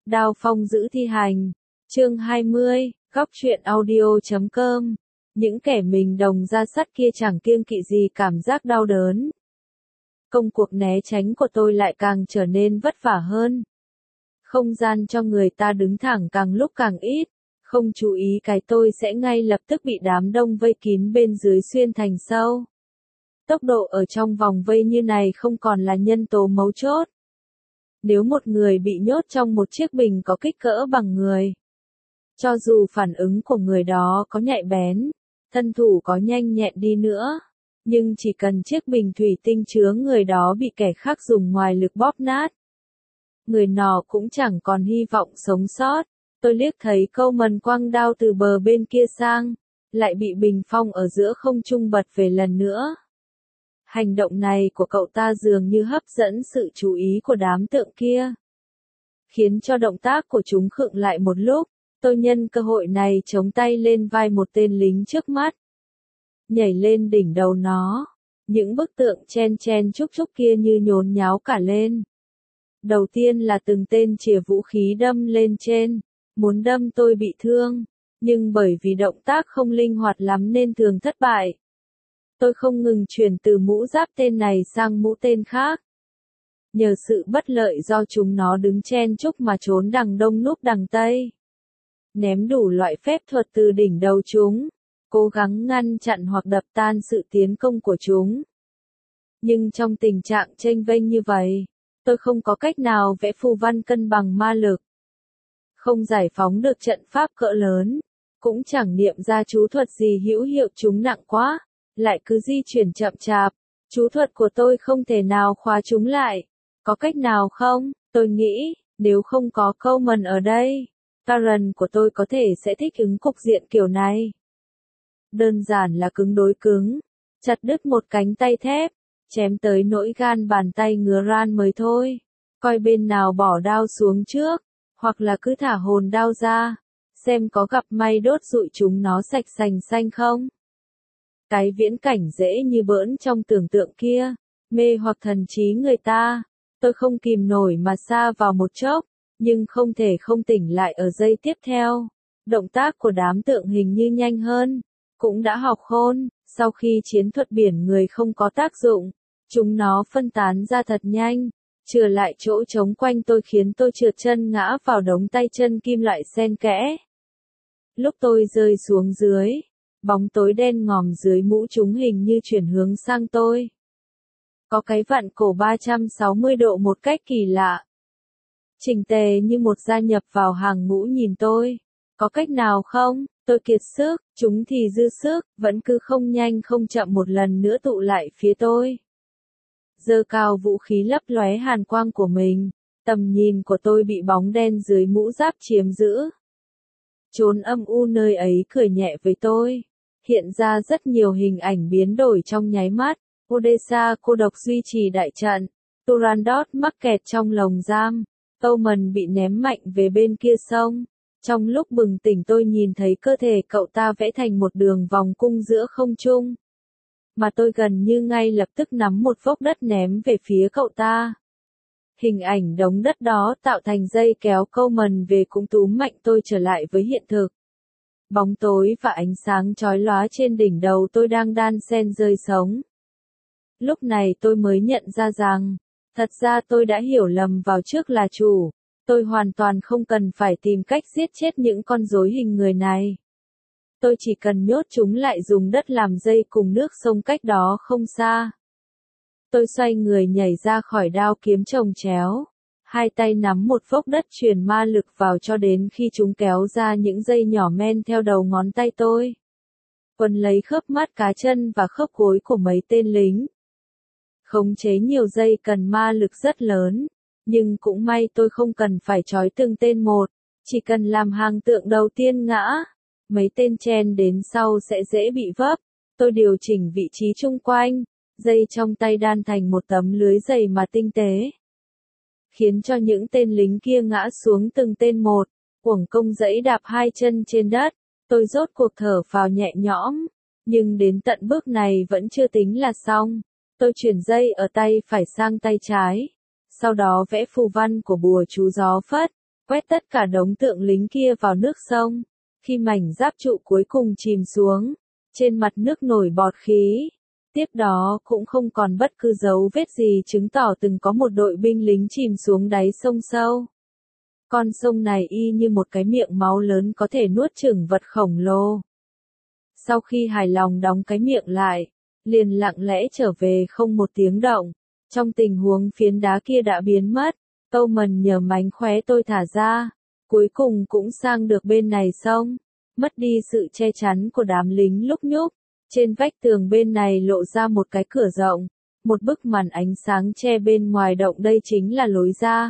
Đao phong giữ thi hành. Chương 20, góc truyện audio.com. Những kẻ mình đồng ra sắt kia chẳng kiêng kỵ gì cảm giác đau đớn. Công cuộc né tránh của tôi lại càng trở nên vất vả hơn. Không gian cho người ta đứng thẳng càng lúc càng ít, không chú ý cái tôi sẽ ngay lập tức bị đám đông vây kín bên dưới xuyên thành sâu. Tốc độ ở trong vòng vây như này không còn là nhân tố mấu chốt. Nếu một người bị nhốt trong một chiếc bình có kích cỡ bằng người, cho dù phản ứng của người đó có nhạy bén, thân thủ có nhanh nhẹn đi nữa, nhưng chỉ cần chiếc bình thủy tinh chứa người đó bị kẻ khác dùng ngoại lực bóp nát, người nọ cũng chẳng còn hy vọng sống sót. Tôi liếc thấy Coleman quăng đao từ bờ bên kia sang, lại bị bình phong ở giữa không trung bật về lần nữa. Hành động này của cậu ta dường như hấp dẫn sự chú ý của đám tượng kia, khiến cho động tác của chúng khựng lại một lúc. Tôi nhân cơ hội này chống tay lên vai một tên lính trước mắt, nhảy lên đỉnh đầu nó. Những bức tượng chen chen chúc chúc kia như nhốn nháo cả lên. Đầu tiên là từng tên chìa vũ khí đâm lên trên, muốn đâm tôi bị thương, nhưng bởi vì động tác không linh hoạt lắm nên thường thất bại. Tôi không ngừng chuyển từ mũ giáp tên này sang mũ tên khác. Nhờ sự bất lợi do chúng nó đứng chen chúc mà trốn đằng đông núp đằng tây. Ném đủ loại phép thuật từ đỉnh đầu chúng, cố gắng ngăn chặn hoặc đập tan sự tiến công của chúng. Nhưng trong tình trạng chênh vênh như vậy, tôi không có cách nào vẽ phù văn cân bằng ma lực. Không giải phóng được trận pháp cỡ lớn, cũng chẳng niệm ra chú thuật gì hữu hiệu, chúng nặng quá, lại cứ di chuyển chậm chạp. Chú thuật của tôi không thể nào khóa chúng lại. Có cách nào không? Tôi nghĩ, nếu không có Coleman ở đây, Karen của tôi có thể sẽ thích ứng cục diện kiểu này. Đơn giản là cứng đối cứng, chặt đứt một cánh tay thép, chém tới nỗi gan bàn tay ngứa ran mới thôi. Coi bên nào bỏ đao xuống trước, hoặc là cứ thả hồn đao ra, xem có gặp may đốt rụi chúng nó sạch sành xanh không. Cái viễn cảnh dễ như bỡn trong tưởng tượng kia, mê hoặc thần trí người ta. Tôi không kìm nổi mà sa vào một chốc, nhưng không thể không tỉnh lại ở giây tiếp theo. Động tác của đám tượng hình như nhanh hơn, cũng đã học khôn. Sau khi chiến thuật biển người không có tác dụng, chúng nó phân tán ra thật nhanh, chừa lại chỗ trống quanh tôi khiến tôi trượt chân ngã vào đống tay chân kim loại xen kẽ. Lúc tôi rơi xuống dưới, bóng tối đen ngòm dưới mũ chúng hình như chuyển hướng sang tôi. Có cái vặn cổ 360 độ một cách kỳ lạ. Chỉnh tề như một gia nhập vào hàng ngũ nhìn tôi. Có cách nào không? Tôi kiệt sức, chúng thì dư sức, vẫn cứ không nhanh không chậm một lần nữa tụ lại phía tôi. Giơ cao vũ khí lấp lóe hàn quang của mình, tầm nhìn của tôi bị bóng đen dưới mũ giáp chiếm giữ. Chốn âm u nơi ấy cười nhẹ với tôi. Hiện ra rất nhiều hình ảnh biến đổi trong nháy mắt. Odessa cô độc duy trì đại trận. Turandot mắc kẹt trong lồng giam. Coleman bị ném mạnh về bên kia sông. Trong lúc bừng tỉnh tôi nhìn thấy cơ thể cậu ta vẽ thành một đường vòng cung giữa không trung. Mà tôi gần như ngay lập tức nắm một vốc đất ném về phía cậu ta. Hình ảnh đống đất đó tạo thành dây kéo Coleman về cũng túm mạnh tôi trở lại với hiện thực. Bóng tối và ánh sáng chói lóa trên đỉnh đầu tôi đang đan xen rơi sống. Lúc này tôi mới nhận ra rằng, thật ra tôi đã hiểu lầm vào trước là chủ. Tôi hoàn toàn không cần phải tìm cách giết chết những con rối hình người này. Tôi chỉ cần nhốt chúng lại dùng đất làm dây cùng nước sông cách đó không xa. Tôi xoay người nhảy ra khỏi đao kiếm chồng chéo. Hai tay nắm một vốc đất truyền ma lực vào cho đến khi chúng kéo ra những dây nhỏ men theo đầu ngón tay tôi. Quấn lấy khớp mắt cá chân và khớp gối của mấy tên lính. Khống chế nhiều dây cần ma lực rất lớn, nhưng cũng may tôi không cần phải trói từng tên một, chỉ cần làm hàng tượng đầu tiên ngã. Mấy tên chen đến sau sẽ dễ bị vấp. Tôi điều chỉnh vị trí chung quanh, dây trong tay đan thành một tấm lưới dày mà tinh tế, khiến cho những tên lính kia ngã xuống từng tên một, uổng công giãy đạp hai chân trên đất. Tôi rốt cuộc thở phào nhẹ nhõm, nhưng đến tận bước này vẫn chưa tính là xong. Tôi chuyển dây ở tay phải sang tay trái, sau đó vẽ phù văn của bùa chú gió phất, quét tất cả đống tượng lính kia vào nước sông. Khi mảnh giáp trụ cuối cùng chìm xuống, trên mặt nước nổi bọt khí. Tiếp đó cũng không còn bất cứ dấu vết gì chứng tỏ từng có một đội binh lính chìm xuống đáy sông sâu. Con sông này y như một cái miệng máu lớn có thể nuốt chửng vật khổng lồ. Sau khi hài lòng đóng cái miệng lại, liền lặng lẽ trở về không một tiếng động. Trong tình huống phiến đá kia đã biến mất, Towman nhờ mánh khóe tôi thả ra, cuối cùng cũng sang được bên này sông, mất đi sự che chắn của đám lính lúc nhúc. Trên vách tường bên này lộ ra một cái cửa rộng, một bức màn ánh sáng che bên ngoài động, đây chính là lối ra.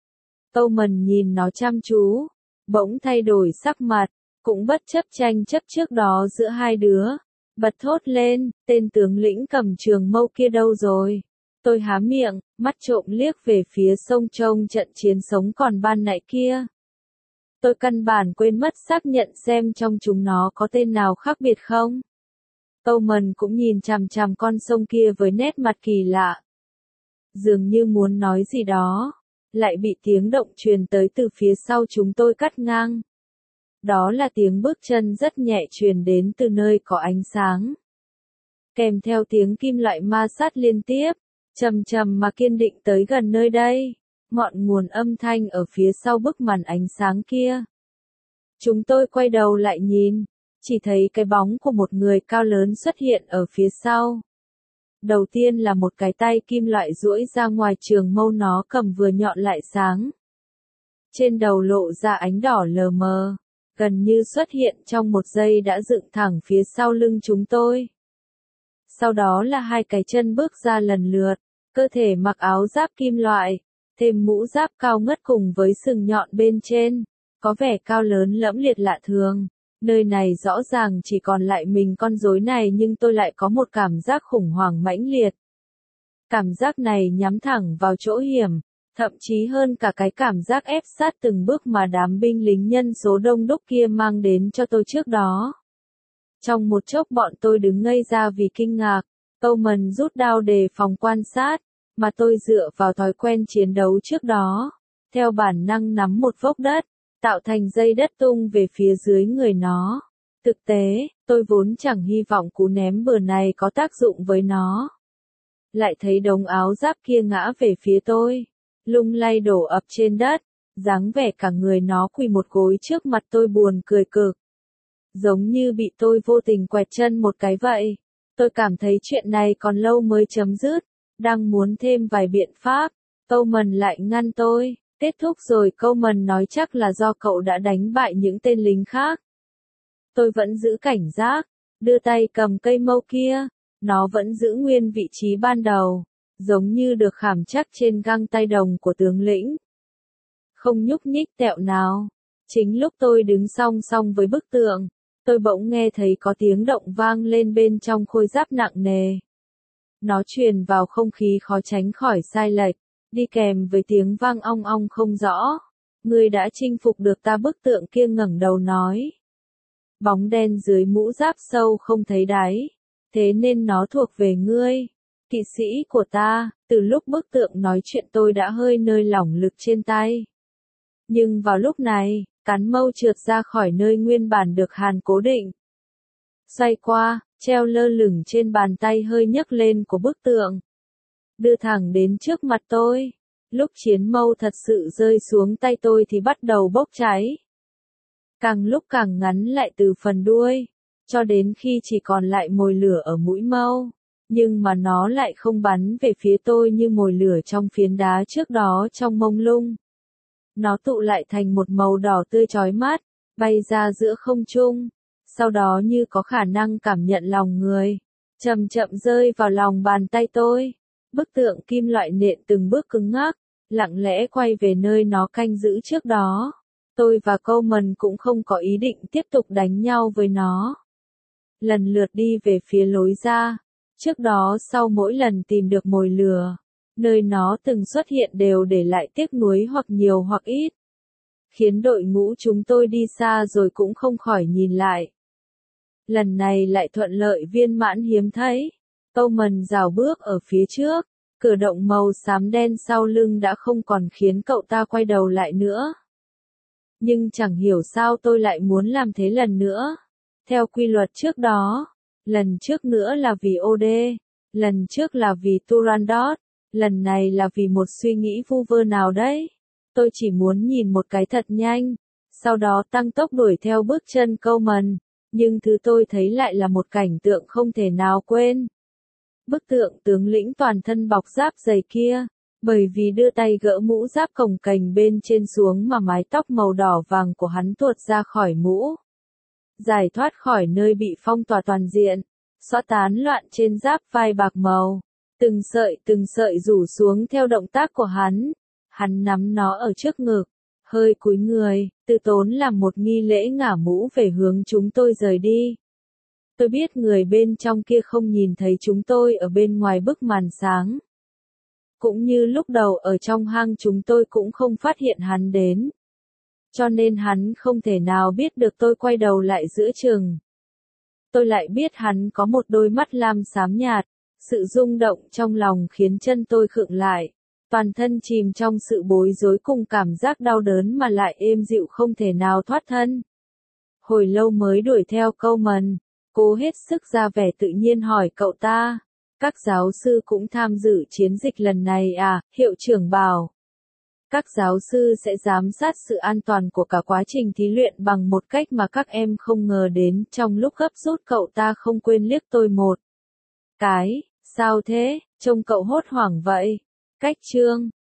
Towman nhìn nó chăm chú, bỗng thay đổi sắc mặt, cũng bất chấp tranh chấp trước đó giữa hai đứa, bật thốt lên, tên tướng lĩnh cầm trường mâu kia đâu rồi? Tôi há miệng, mắt trộm liếc về phía sông trông trận chiến sống còn ban nãy kia. Tôi căn bản quên mất xác nhận xem trong chúng nó có tên nào khác biệt không. Towman cũng nhìn chằm chằm con sông kia với nét mặt kỳ lạ. Dường như muốn nói gì đó, lại bị tiếng động truyền tới từ phía sau chúng tôi cắt ngang. Đó là tiếng bước chân rất nhẹ truyền đến từ nơi có ánh sáng. Kèm theo tiếng kim loại ma sát liên tiếp, trầm trầm mà kiên định tới gần nơi đây. Ngọn nguồn âm thanh ở phía sau bức màn ánh sáng kia. Chúng tôi quay đầu lại nhìn, chỉ thấy cái bóng của một người cao lớn xuất hiện ở phía sau. Đầu tiên là một cái tay kim loại duỗi ra ngoài trường mâu nó cầm vừa nhọn lại sáng. Trên đầu lộ ra ánh đỏ lờ mờ, gần như xuất hiện trong một giây đã dựng thẳng phía sau lưng chúng tôi. Sau đó là hai cái chân bước ra lần lượt, cơ thể mặc áo giáp kim loại, thêm mũ giáp cao ngất cùng với sừng nhọn bên trên, có vẻ cao lớn lẫm liệt lạ thường. Nơi này rõ ràng chỉ còn lại mình con rối này, nhưng tôi lại có một cảm giác khủng hoảng mãnh liệt. Cảm giác này nhắm thẳng vào chỗ hiểm, thậm chí hơn cả cái cảm giác ép sát từng bước mà đám binh lính nhân số đông đúc kia mang đến cho tôi trước đó. Trong một chốc bọn tôi đứng ngây ra vì kinh ngạc. Towman rút đao đề phòng quan sát, mà tôi dựa vào thói quen chiến đấu trước đó, theo bản năng nắm một vốc đất, tạo thành dây đất tung về phía dưới người nó. Thực tế, tôi vốn chẳng hy vọng cú ném bừa này có tác dụng với nó. Lại thấy đống áo giáp kia ngã về phía tôi, lung lay đổ ập trên đất, dáng vẻ cả người nó quỳ một gối trước mặt tôi buồn cười cực. Giống như bị tôi vô tình quẹt chân một cái vậy. Tôi cảm thấy chuyện này còn lâu mới chấm dứt, đang muốn thêm vài biện pháp, Towman lại ngăn tôi. Kết thúc rồi, Towman nói chắc là do cậu đã đánh bại những tên lính khác. Tôi vẫn giữ cảnh giác, đưa tay cầm cây mâu kia, nó vẫn giữ nguyên vị trí ban đầu, giống như được khảm chắc trên găng tay đồng của tướng lĩnh. Không nhúc nhích tẹo nào. Chính lúc tôi đứng song song với bức tượng, tôi bỗng nghe thấy có tiếng động vang lên bên trong khôi giáp nặng nề. Nó truyền vào không khí khó tránh khỏi sai lệch, đi kèm với tiếng vang ong ong không rõ. Ngươi đã chinh phục được ta, bức tượng kia ngẩng đầu nói. Bóng đen dưới mũ giáp sâu không thấy đáy, thế nên nó thuộc về ngươi, kỵ sĩ của ta. Từ lúc bức tượng nói chuyện tôi đã hơi nới lỏng lực trên tay. Nhưng vào lúc này, cán mâu trượt ra khỏi nơi nguyên bản được hàn cố định. Xoay qua, treo lơ lửng trên bàn tay hơi nhấc lên của bức tượng. Đưa thẳng đến trước mặt tôi. Lúc chiến mâu thật sự rơi xuống tay tôi thì bắt đầu bốc cháy. Càng lúc càng ngắn lại từ phần đuôi, cho đến khi chỉ còn lại mồi lửa ở mũi mâu. Nhưng mà nó lại không bắn về phía tôi như mồi lửa trong phiến đá trước đó trong mông lung. Nó tụ lại thành một màu đỏ tươi chói mắt, bay ra giữa không trung, sau đó như có khả năng cảm nhận lòng người, chậm chậm rơi vào lòng bàn tay tôi. Bức tượng kim loại nện từng bước cứng ngắc, lặng lẽ quay về nơi nó canh giữ trước đó. Tôi và Towman cũng không có ý định tiếp tục đánh nhau với nó. Lần lượt đi về phía lối ra. Trước đó sau mỗi lần tìm được mồi lửa, nơi nó từng xuất hiện đều để lại tiếc nuối hoặc nhiều hoặc ít. Khiến đội ngũ chúng tôi đi xa rồi cũng không khỏi nhìn lại. Lần này lại thuận lợi viên mãn hiếm thấy. Towman rào bước ở phía trước, cửa động màu xám đen sau lưng đã không còn khiến cậu ta quay đầu lại nữa. Nhưng chẳng hiểu sao tôi lại muốn làm thế lần nữa. Theo quy luật trước đó, lần trước nữa là vì OD, lần trước là vì Turandot, lần này là vì một suy nghĩ vu vơ nào đấy. Tôi chỉ muốn nhìn một cái thật nhanh, sau đó tăng tốc đuổi theo bước chân Coleman, nhưng thứ tôi thấy lại là một cảnh tượng không thể nào quên. Bức tượng tướng lĩnh toàn thân bọc giáp dày kia, bởi vì đưa tay gỡ mũ giáp cồng kềnh bên trên xuống mà mái tóc màu đỏ vàng của hắn tuột ra khỏi mũ. Giải thoát khỏi nơi bị phong tỏa toàn diện, xõa tán loạn trên giáp vai bạc màu, từng sợi rủ xuống theo động tác của hắn. Hắn nắm nó ở trước ngực, hơi cúi người, từ tốn làm một nghi lễ ngả mũ về hướng chúng tôi rời đi. Tôi biết người bên trong kia không nhìn thấy chúng tôi ở bên ngoài bức màn sáng. Cũng như lúc đầu ở trong hang chúng tôi cũng không phát hiện hắn đến. Cho nên hắn không thể nào biết được tôi quay đầu lại giữa chừng. Tôi lại biết hắn có một đôi mắt lam xám nhạt, sự rung động trong lòng khiến chân tôi khựng lại. Toàn thân chìm trong sự bối rối cùng cảm giác đau đớn mà lại êm dịu không thể nào thoát thân. Hồi lâu mới đuổi theo Coleman, cố hết sức ra vẻ tự nhiên hỏi cậu ta. Các giáo sư cũng tham dự chiến dịch lần này à, hiệu trưởng bảo. Các giáo sư sẽ giám sát sự an toàn của cả quá trình thí luyện bằng một cách mà các em không ngờ đến. Trong lúc gấp rút cậu ta không quên liếc tôi một cái, sao thế, trông cậu hốt hoảng vậy. Cách chương